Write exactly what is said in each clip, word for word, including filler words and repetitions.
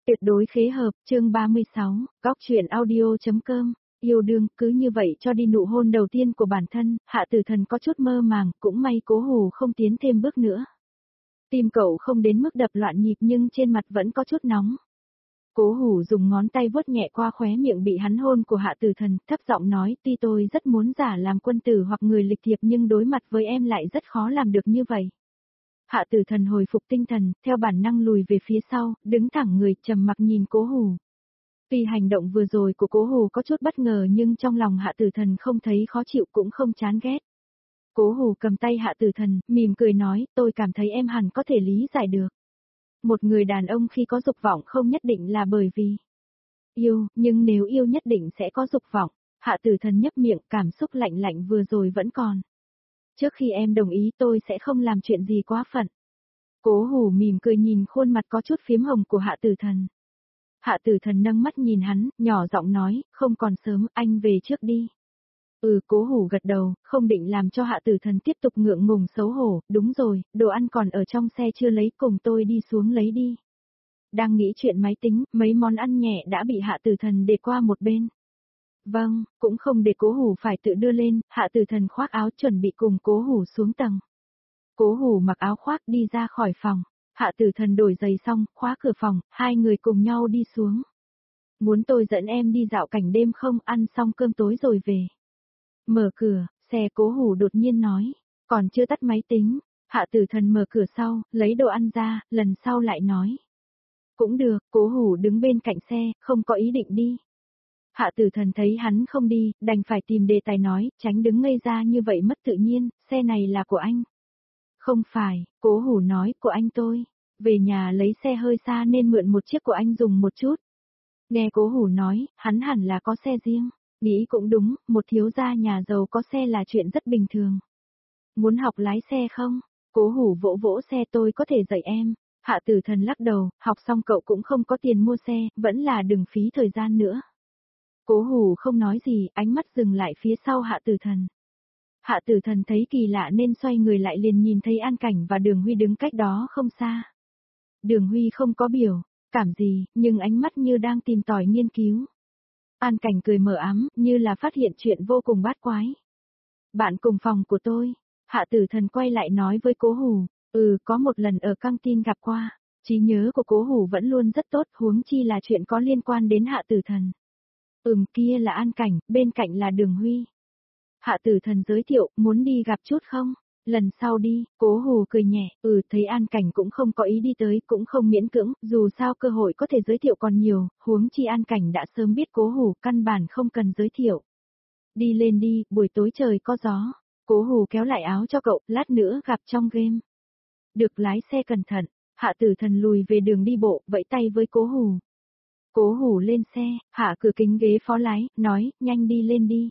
Tuyệt đối khế hợp, chương ba mươi sáu, góc truyện audio.com, yêu đương, cứ như vậy cho đi nụ hôn đầu tiên của bản thân, Hạ Tử Thần có chút mơ màng, cũng may Cố Hù không tiến thêm bước nữa. Tim cậu không đến mức đập loạn nhịp nhưng trên mặt vẫn có chút nóng. Cố Hù dùng ngón tay vuốt nhẹ qua khóe miệng bị hắn hôn của Hạ Tử Thần, thấp giọng nói, tuy tôi rất muốn giả làm quân tử hoặc người lịch thiệp nhưng đối mặt với em lại rất khó làm được như vậy. Hạ Tử Thần hồi phục tinh thần, theo bản năng lùi về phía sau, đứng thẳng người, trầm mặc nhìn Cố Hù. Tuy hành động vừa rồi của Cố Hù có chút bất ngờ nhưng trong lòng Hạ Tử Thần không thấy khó chịu cũng không chán ghét. Cố Hù cầm tay Hạ Tử Thần, mỉm cười nói, tôi cảm thấy em hẳn có thể lý giải được. Một người đàn ông khi có dục vọng không nhất định là bởi vì yêu, nhưng nếu yêu nhất định sẽ có dục vọng. Hạ Tử Thần nhấp miệng, cảm xúc lạnh lạnh vừa rồi vẫn còn. Trước khi em đồng ý tôi sẽ không làm chuyện gì quá phận. Cố Hù mỉm cười nhìn khuôn mặt có chút phím hồng của Hạ Tử Thần. Hạ Tử Thần nâng mắt nhìn hắn, nhỏ giọng nói, không còn sớm, anh về trước đi. Ừ, Cố Hù gật đầu, không định làm cho Hạ Tử Thần tiếp tục ngượng ngùng xấu hổ, đúng rồi, đồ ăn còn ở trong xe chưa lấy, cùng tôi đi xuống lấy đi. Đang nghĩ chuyện máy tính, mấy món ăn nhẹ đã bị Hạ Tử Thần để qua một bên. Vâng, cũng không để Cố Hù phải tự đưa lên, Hạ Tử Thần khoác áo chuẩn bị cùng Cố Hù xuống tầng. Cố Hù mặc áo khoác đi ra khỏi phòng, Hạ Tử Thần đổi giày xong, khóa cửa phòng, hai người cùng nhau đi xuống. Muốn tôi dẫn em đi dạo cảnh đêm không, ăn xong cơm tối rồi về. Mở cửa, xe Cố Hù đột nhiên nói, còn chưa tắt máy tính, Hạ Tử Thần mở cửa sau, lấy đồ ăn ra, lần sau lại nói. Cũng được, Cố Hù đứng bên cạnh xe, không có ý định đi. Hạ Tử Thần thấy hắn không đi, đành phải tìm đề tài nói, tránh đứng ngây ra như vậy mất tự nhiên, xe này là của anh. Không phải, Cố Hù nói, của anh tôi. Về nhà lấy xe hơi xa nên mượn một chiếc của anh dùng một chút. Nghe Cố Hù nói, hắn hẳn là có xe riêng. Nghĩ cũng đúng, một thiếu gia nhà giàu có xe là chuyện rất bình thường. Muốn học lái xe không? Cố Hù vỗ vỗ xe, tôi có thể dạy em. Hạ Tử Thần lắc đầu, học xong cậu cũng không có tiền mua xe, vẫn là đừng phí thời gian nữa. Cố Hù không nói gì, ánh mắt dừng lại phía sau Hạ Tử Thần. Hạ Tử Thần thấy kỳ lạ nên xoay người lại liền nhìn thấy An Cảnh và Đường Huy đứng cách đó không xa. Đường Huy không có biểu cảm gì, nhưng ánh mắt như đang tìm tòi nghiên cứu. An Cảnh cười mờ ám, như là phát hiện chuyện vô cùng bát quái. Bạn cùng phòng của tôi. Hạ Tử Thần quay lại nói với Cố Hù, ừ, có một lần ở căng tin gặp qua. Trí nhớ của Cố Hù vẫn luôn rất tốt, huống chi là chuyện có liên quan đến Hạ Tử Thần. Ừm, kia là An Cảnh, bên cạnh là Đường Huy. Hạ Tử Thần giới thiệu, muốn đi gặp chút không? Lần sau đi, Cố Hù cười nhẹ, ừ, thấy An Cảnh cũng không có ý đi tới, cũng không miễn cưỡng, dù sao cơ hội có thể giới thiệu còn nhiều, huống chi An Cảnh đã sớm biết Cố Hù, căn bản không cần giới thiệu. Đi lên đi, buổi tối trời có gió. Cố Hù kéo lại áo cho cậu, lát nữa gặp trong game. Được, lái xe cẩn thận. Hạ Tử Thần lùi về đường đi bộ, vẫy tay với Cố Hù. Cố Hù lên xe, hạ cửa kính ghế phó lái, nói, nhanh đi lên đi.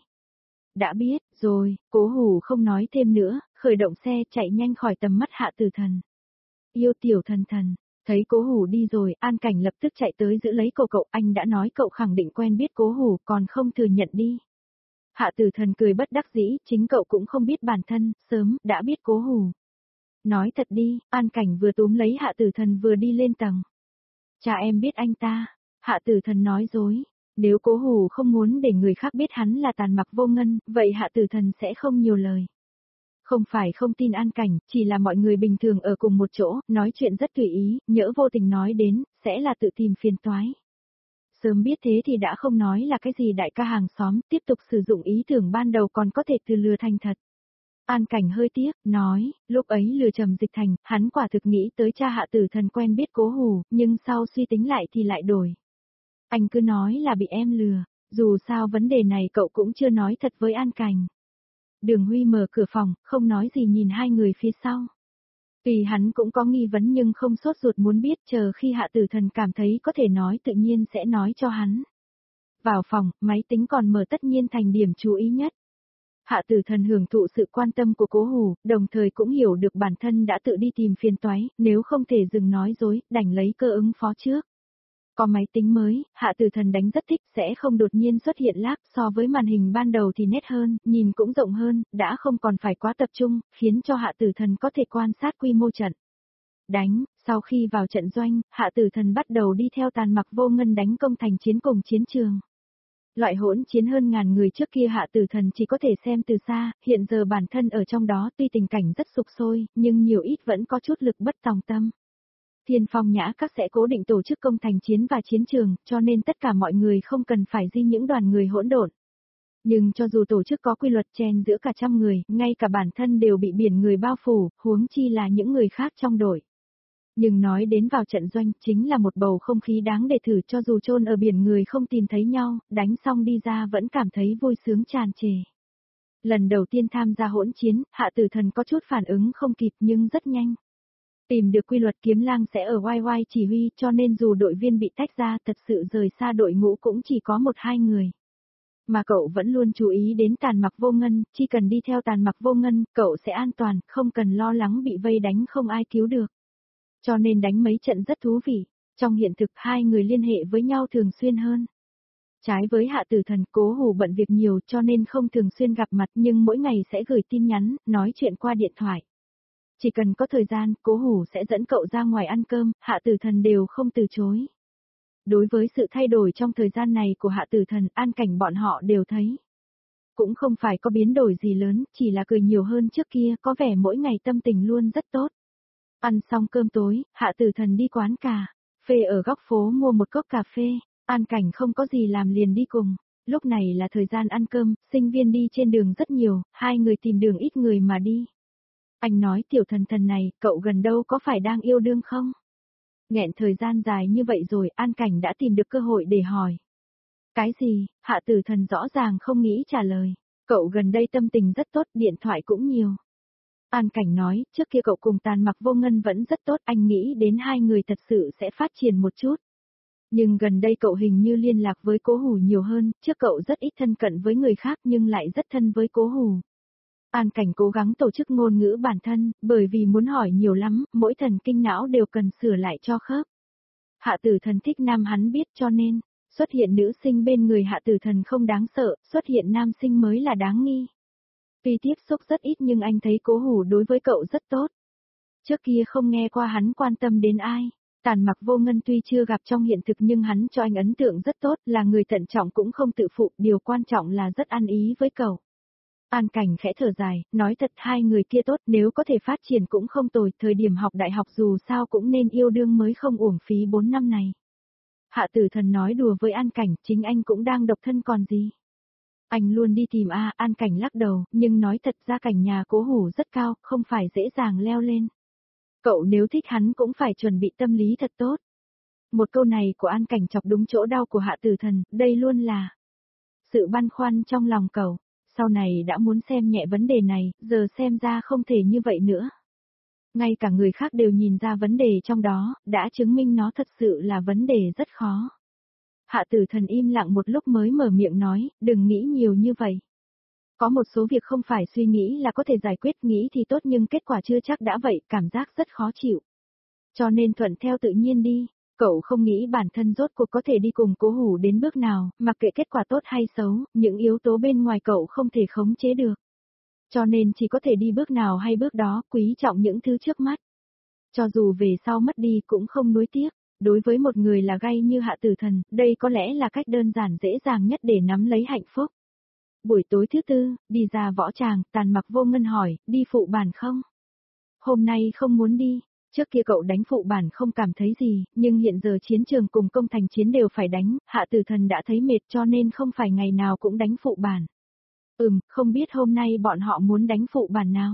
Đã biết, rồi, Cố Hù không nói thêm nữa, khởi động xe chạy nhanh khỏi tầm mắt Hạ Tử Thần. Yêu Tiểu Thần Thần, thấy Cố Hù đi rồi, An Cảnh lập tức chạy tới giữ lấy cậu cậu, anh đã nói cậu khẳng định quen biết Cố Hù, còn không thừa nhận đi. Hạ Tử Thần cười bất đắc dĩ, chính cậu cũng không biết bản thân, sớm, đã biết Cố Hù. Nói thật đi, An Cảnh vừa túm lấy Hạ Tử Thần vừa đi lên tầng. Cha em biết anh ta. Hạ Tử Thần nói dối. Nếu Cố Hù không muốn để người khác biết hắn là Tàn Mặc Vô Ngân, vậy Hạ Tử Thần sẽ không nhiều lời. Không phải không tin An Cảnh, chỉ là mọi người bình thường ở cùng một chỗ, nói chuyện rất tùy ý, nhỡ vô tình nói đến, sẽ là tự tìm phiền toái. Sớm biết thế thì đã không nói là cái gì đại ca hàng xóm, tiếp tục sử dụng ý tưởng ban đầu còn có thể từ lừa thành thật. An Cảnh hơi tiếc, nói, lúc ấy lừa Trầm Dịch Thành, hắn quả thực nghĩ tới cha Hạ Tử Thần quen biết Cố Hù, nhưng sau suy tính lại thì lại đổi. Anh cứ nói là bị em lừa, dù sao vấn đề này cậu cũng chưa nói thật với An Cảnh. Đường Huy mở cửa phòng, không nói gì nhìn hai người phía sau. Tuy hắn cũng có nghi vấn nhưng không sốt ruột muốn biết, chờ khi Hạ Tử Thần cảm thấy có thể nói tự nhiên sẽ nói cho hắn. Vào phòng, máy tính còn mở tất nhiên thành điểm chú ý nhất. Hạ Tử Thần hưởng thụ sự quan tâm của Cố Hù, đồng thời cũng hiểu được bản thân đã tự đi tìm phiền toái, nếu không thể dừng nói dối, đành lấy cơ ứng phó trước. Có máy tính mới, Hạ Tử Thần đánh rất thích, sẽ không đột nhiên xuất hiện lag, so với màn hình ban đầu thì nét hơn, nhìn cũng rộng hơn, đã không còn phải quá tập trung, khiến cho Hạ Tử Thần có thể quan sát quy mô trận. đánh, sau khi vào trận doanh, Hạ Tử Thần bắt đầu đi theo Tàn Mặc Vô Ngân đánh công thành chiến cùng chiến trường. Loại hỗn chiến hơn ngàn người trước kia Hạ Tử Thần chỉ có thể xem từ xa, hiện giờ bản thân ở trong đó tuy tình cảnh rất sục sôi, nhưng nhiều ít vẫn có chút lực bất tòng tâm. Thiên Phong Nhã Các sẽ cố định tổ chức công thành chiến và chiến trường, cho nên tất cả mọi người không cần phải di những đoàn người hỗn độn. Nhưng cho dù tổ chức có quy luật chen giữa cả trăm người, ngay cả bản thân đều bị biển người bao phủ, huống chi là những người khác trong đội. Nhưng nói đến vào trận doanh chính là một bầu không khí đáng để thử, cho dù chôn ở biển người không tìm thấy nhau, đánh xong đi ra vẫn cảm thấy vui sướng tràn trề. Lần đầu tiên tham gia hỗn chiến, Hạ Tử Thần có chút phản ứng không kịp nhưng rất nhanh. Tìm được quy luật Kiếm Lang sẽ ở oai oai chỉ huy, cho nên dù đội viên bị tách ra thật sự rời xa đội ngũ cũng chỉ có một hai người. Mà cậu vẫn luôn chú ý đến Tàn Mặc Vô Ngân, chỉ cần đi theo Tàn Mặc Vô Ngân, cậu sẽ an toàn, không cần lo lắng bị vây đánh không ai cứu được. Cho nên đánh mấy trận rất thú vị, trong hiện thực hai người liên hệ với nhau thường xuyên hơn. Trái với Hạ Tử Thần, Cố Hủ bận việc nhiều cho nên không thường xuyên gặp mặt nhưng mỗi ngày sẽ gửi tin nhắn, nói chuyện qua điện thoại. Chỉ cần có thời gian, Cố Hủ sẽ dẫn cậu ra ngoài ăn cơm, Hạ Tử Thần đều không từ chối. Đối với sự thay đổi trong thời gian này của Hạ Tử Thần, An Cảnh bọn họ đều thấy. Cũng không phải có biến đổi gì lớn, chỉ là cười nhiều hơn trước kia, có vẻ mỗi ngày tâm tình luôn rất tốt. Ăn xong cơm tối, Hạ Tử Thần đi quán cà phê ở góc phố mua một cốc cà phê, An Cảnh không có gì làm liền đi cùng. Lúc này là thời gian ăn cơm, sinh viên đi trên đường rất nhiều, hai người tìm đường ít người mà đi. Anh nói Tiểu Thần Thần này, cậu gần đâu có phải đang yêu đương không? Nghẹn thời gian dài như vậy rồi, An Cảnh đã tìm được cơ hội để hỏi. Cái gì? Hạ Tử Thần rõ ràng không nghĩ trả lời. Cậu gần đây tâm tình rất tốt, điện thoại cũng nhiều. An Cảnh nói, trước kia cậu cùng Tàn Mặc Vô Ngân vẫn rất tốt, anh nghĩ đến hai người thật sự sẽ phát triển một chút. Nhưng gần đây cậu hình như liên lạc với Cố Hủ nhiều hơn, trước cậu rất ít thân cận với người khác nhưng lại rất thân với Cố Hủ. An Cảnh cố gắng tổ chức ngôn ngữ bản thân, bởi vì muốn hỏi nhiều lắm, mỗi thần kinh não đều cần sửa lại cho khớp. Hạ Tử Thần thích nam hắn biết cho nên, xuất hiện nữ sinh bên người Hạ Tử Thần không đáng sợ, xuất hiện nam sinh mới là đáng nghi. Tuy tiếp xúc rất ít nhưng anh thấy Cố Hủ đối với cậu rất tốt. Trước kia không nghe qua hắn quan tâm đến ai. Tàn Mặc Vô Ngân tuy chưa gặp trong hiện thực nhưng hắn cho anh ấn tượng rất tốt, là người thận trọng cũng không tự phụ, điều quan trọng là rất ăn ý với cậu. An Cảnh khẽ thở dài, nói thật hai người kia tốt, nếu có thể phát triển cũng không tồi, thời điểm học đại học dù sao cũng nên yêu đương mới không uổng phí bốn năm này. Hạ Tử Thần nói đùa với An Cảnh, chính anh cũng đang độc thân còn gì. Anh luôn đi tìm A, An Cảnh lắc đầu, nhưng nói thật ra cảnh nhà Cố Hủ rất cao, không phải dễ dàng leo lên. Cậu nếu thích hắn cũng phải chuẩn bị tâm lý thật tốt. Một câu này của An Cảnh chọc đúng chỗ đau của Hạ Tử Thần, đây luôn là sự băn khoăn trong lòng cậu. Sau này đã muốn xem nhẹ vấn đề này, giờ xem ra không thể như vậy nữa. Ngay cả người khác đều nhìn ra vấn đề trong đó, đã chứng minh nó thật sự là vấn đề rất khó. Hạ Tử Thần im lặng một lúc mới mở miệng nói, đừng nghĩ nhiều như vậy. Có một số việc không phải suy nghĩ là có thể giải quyết, nghĩ thì tốt nhưng kết quả chưa chắc đã vậy, cảm giác rất khó chịu. Cho nên thuận theo tự nhiên đi, cậu không nghĩ bản thân rốt cuộc có thể đi cùng Cố Hủ đến bước nào, mặc kệ kết quả tốt hay xấu, những yếu tố bên ngoài cậu không thể khống chế được. Cho nên chỉ có thể đi bước nào hay bước đó, quý trọng những thứ trước mắt. Cho dù về sau mất đi cũng không nuối tiếc. Đối với một người là gay như Hạ Tử Thần, đây có lẽ là cách đơn giản dễ dàng nhất để nắm lấy hạnh phúc. Buổi tối thứ tư, đi ra võ tràng, Tàn Mặc Vô Ngân hỏi, đi phụ bản không? Hôm nay không muốn đi, trước kia cậu đánh phụ bản không cảm thấy gì, nhưng hiện giờ chiến trường cùng công thành chiến đều phải đánh, Hạ Tử Thần đã thấy mệt cho nên không phải ngày nào cũng đánh phụ bản. Ừm, không biết hôm nay bọn họ muốn đánh phụ bản nào.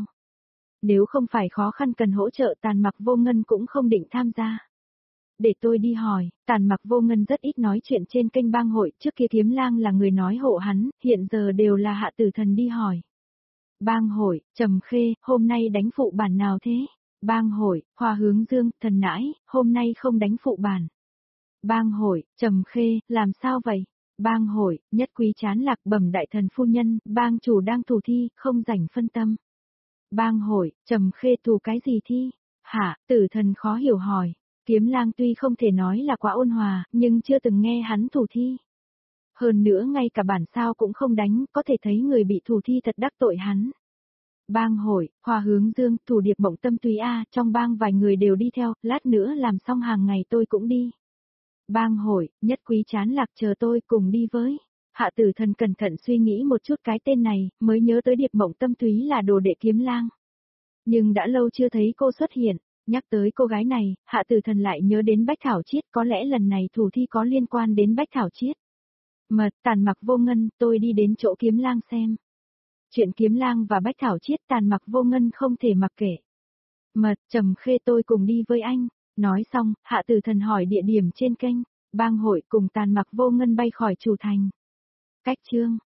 Nếu không phải khó khăn cần hỗ trợ Tàn Mặc Vô Ngân cũng không định tham gia. Để tôi đi hỏi, Tàn Mặc Vô Ngân rất ít nói chuyện trên kênh bang hội, trước kia Kiếm Lang là người nói hộ hắn, hiện giờ đều là Hạ Tử Thần đi hỏi. Bang hội, Trầm Khê, hôm nay đánh phụ bản nào thế? Bang hội, Hoa Hướng Dương, Thần Nãi, hôm nay không đánh phụ bản. Bang hội, Trầm Khê, làm sao vậy? Bang hội, Nhất Quý Chán Lạc, bẩm đại thần phu nhân, bang chủ đang thủ thi, không rảnh phân tâm. Bang hội, Trầm Khê thủ cái gì thi? Hả, Tử Thần khó hiểu hỏi. Kiếm Lang tuy không thể nói là quá ôn hòa, nhưng chưa từng nghe hắn thủ thi. Hơn nữa ngay cả bản sao cũng không đánh, có thể thấy người bị thủ thi thật đắc tội hắn. Bang hội, Hoa Hướng Dương, Thủ Điệp Mộng Tâm Túy A, trong bang vài người đều đi theo, lát nữa làm xong hàng ngày tôi cũng đi. Bang hội, Nhất Quý Chán Lạc chờ tôi cùng đi với. Hạ Tử Thần cẩn thận suy nghĩ một chút cái tên này, mới nhớ tới Điệp Mộng Tâm Túy là đồ đệ Kiếm Lang. Nhưng đã lâu chưa thấy cô xuất hiện, nhắc tới cô gái này, Hạ Tử Thần lại nhớ đến Bách Thảo Chiết, có lẽ lần này thủ thi có liên quan đến Bách Thảo Chiết. Mật, Tàn Mặc Vô Ngân, tôi đi đến chỗ Kiếm Lang xem. Chuyện Kiếm Lang và Bách Thảo Chiết Tàn Mặc Vô Ngân không thể mặc kệ. Mật, Trầm Khê tôi cùng đi với anh. Nói xong, Hạ Tử Thần hỏi địa điểm trên kênh, bang hội cùng Tàn Mặc Vô Ngân bay khỏi chủ thành. Cách chương